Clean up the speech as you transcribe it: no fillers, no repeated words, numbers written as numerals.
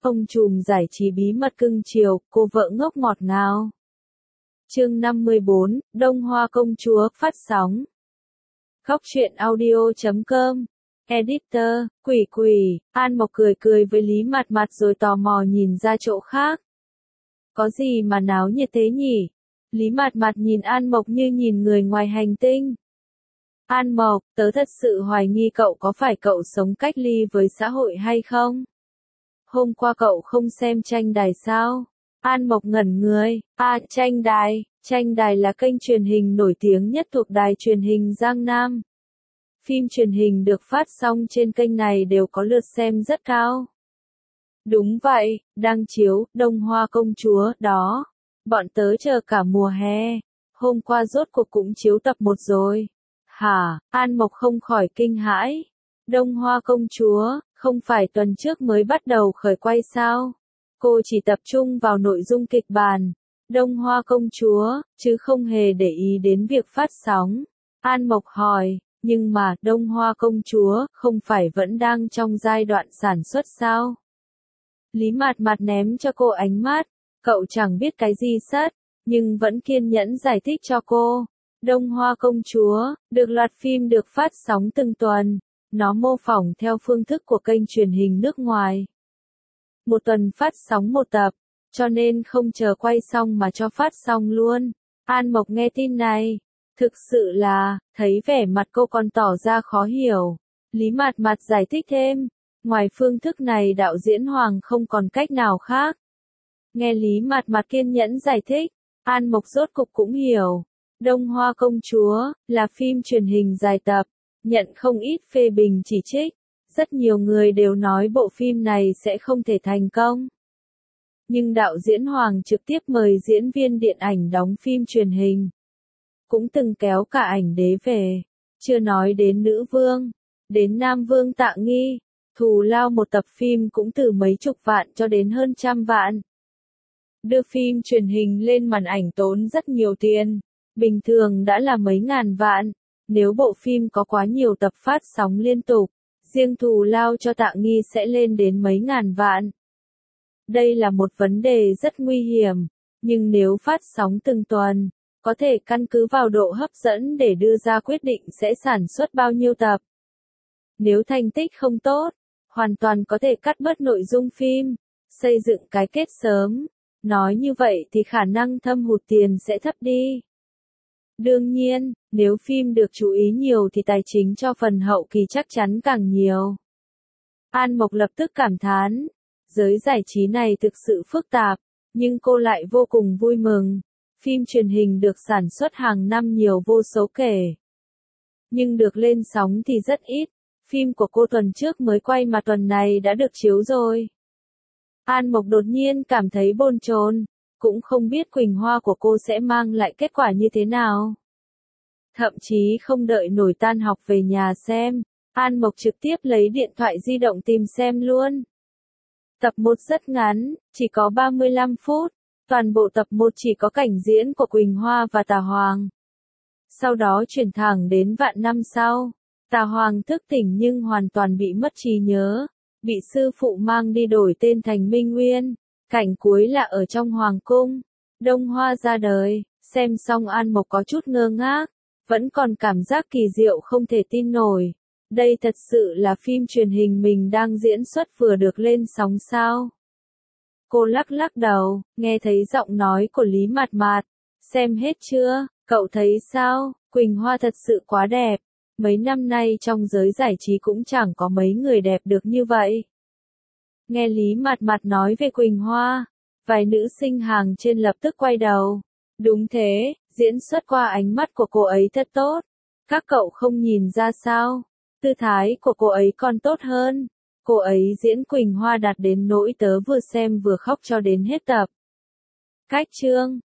Ông trùm giải trí bí mật cưng chiều, cô vợ ngốc ngọt ngào. Chương 54, Đông Hoa công chúa, phát sóng. Góc truyện audio.com. Editor, Quỷ, An Mộc cười cười với Lý Mạt Mạt rồi tò mò nhìn ra chỗ khác. Có gì mà náo nhiệt thế nhỉ? Lý Mạt Mạt nhìn An Mộc như nhìn người ngoài hành tinh. An Mộc, tớ thật sự hoài nghi cậu có phải cậu sống cách ly với xã hội hay không? Hôm qua cậu không xem tranh đài sao? An Mộc ngẩn người, tranh đài là kênh truyền hình nổi tiếng nhất thuộc đài truyền hình Giang Nam. Phim truyền hình được phát sóng trên kênh này đều có lượt xem rất cao. Đúng vậy, đang chiếu, Đông Hoa công chúa, đó. Bọn tớ chờ cả mùa hè. Hôm qua rốt cuộc cũng chiếu tập 1 rồi. Hả, An Mộc không khỏi kinh hãi. Đông Hoa công chúa, không phải tuần trước mới bắt đầu khởi quay sao? Cô chỉ tập trung vào nội dung kịch bản, Đông Hoa công chúa, chứ không hề để ý đến việc phát sóng. An Mộc hỏi, nhưng mà, Đông Hoa công chúa, không phải vẫn đang trong giai đoạn sản xuất sao? Lý Mạt Mạt ném cho cô ánh mắt, cậu chẳng biết cái gì sất, nhưng vẫn kiên nhẫn giải thích cho cô. Đông Hoa công chúa, được loạt phim được phát sóng từng tuần. Nó mô phỏng theo phương thức của kênh truyền hình nước ngoài. Một tuần phát sóng 1 tập, cho nên không chờ quay xong mà cho phát xong luôn. An Mộc nghe tin này, thực sự là, thấy vẻ mặt cô còn tỏ ra khó hiểu. Lý Mạt Mạt giải thích thêm, ngoài phương thức này đạo diễn Hoàng không còn cách nào khác. Nghe Lý Mạt Mạt kiên nhẫn giải thích, An Mộc rốt cục cũng hiểu. Đông Hoa công chúa, là phim truyền hình dài tập. Nhận không ít phê bình chỉ trích, rất nhiều người đều nói bộ phim này sẽ không thể thành công. Nhưng đạo diễn Hoàng trực tiếp mời diễn viên điện ảnh đóng phim truyền hình. Cũng từng kéo cả ảnh đế về, chưa nói đến nữ vương, đến nam vương Tạ Nghi, thù lao một tập phim cũng từ mấy chục vạn cho đến hơn trăm vạn. Đưa phim truyền hình lên màn ảnh tốn rất nhiều tiền, bình thường đã là mấy ngàn vạn. Nếu bộ phim có quá nhiều tập phát sóng liên tục, riêng thù lao cho Tạ Nghi sẽ lên đến mấy ngàn vạn. Đây là một vấn đề rất nguy hiểm, nhưng nếu phát sóng từng tuần, có thể căn cứ vào độ hấp dẫn để đưa ra quyết định sẽ sản xuất bao nhiêu tập. Nếu thành tích không tốt, hoàn toàn có thể cắt bớt nội dung phim, xây dựng cái kết sớm. Nói như vậy thì khả năng thâm hụt tiền sẽ thấp đi. Đương nhiên, nếu phim được chú ý nhiều thì tài chính cho phần hậu kỳ chắc chắn càng nhiều. An Mộc lập tức cảm thán, giới giải trí này thực sự phức tạp, nhưng cô lại vô cùng vui mừng. Phim truyền hình được sản xuất hàng năm nhiều vô số kể. Nhưng được lên sóng thì rất ít, phim của cô tuần trước mới quay mà tuần này đã được chiếu rồi. An Mộc đột nhiên cảm thấy bồn chồn. Cũng không biết Quỳnh Hoa của cô sẽ mang lại kết quả như thế nào. Thậm chí không đợi nổi tan học về nhà xem, An Mộc trực tiếp lấy điện thoại di động tìm xem luôn. Tập 1 rất ngắn, chỉ có 35 phút, toàn bộ tập 1 chỉ có cảnh diễn của Quỳnh Hoa và Tà Hoàng. Sau đó chuyển thẳng đến vạn năm sau, Tà Hoàng thức tỉnh nhưng hoàn toàn bị mất trí nhớ, bị sư phụ mang đi đổi tên thành Minh Nguyên. Cảnh cuối là ở trong hoàng cung, Đông Hoa ra đời, xem xong An Mộc có chút ngơ ngác, vẫn còn cảm giác kỳ diệu không thể tin nổi. Đây thật sự là phim truyền hình mình đang diễn xuất vừa được lên sóng sao? Cô lắc lắc đầu, nghe thấy giọng nói của Lý Mạt Mạt. Xem hết chưa, cậu thấy sao? Quỳnh Hoa thật sự quá đẹp. Mấy năm nay trong giới giải trí cũng chẳng có mấy người đẹp được như vậy. Nghe Lý Mạt Mạt nói về Quỳnh Hoa, vài nữ sinh hàng trên lập tức quay đầu. Đúng thế, diễn xuất qua ánh mắt của cô ấy thật tốt. Các cậu không nhìn ra sao? Tư thái của cô ấy còn tốt hơn. Cô ấy diễn Quỳnh Hoa đạt đến nỗi tớ vừa xem vừa khóc cho đến hết tập. Cách chương,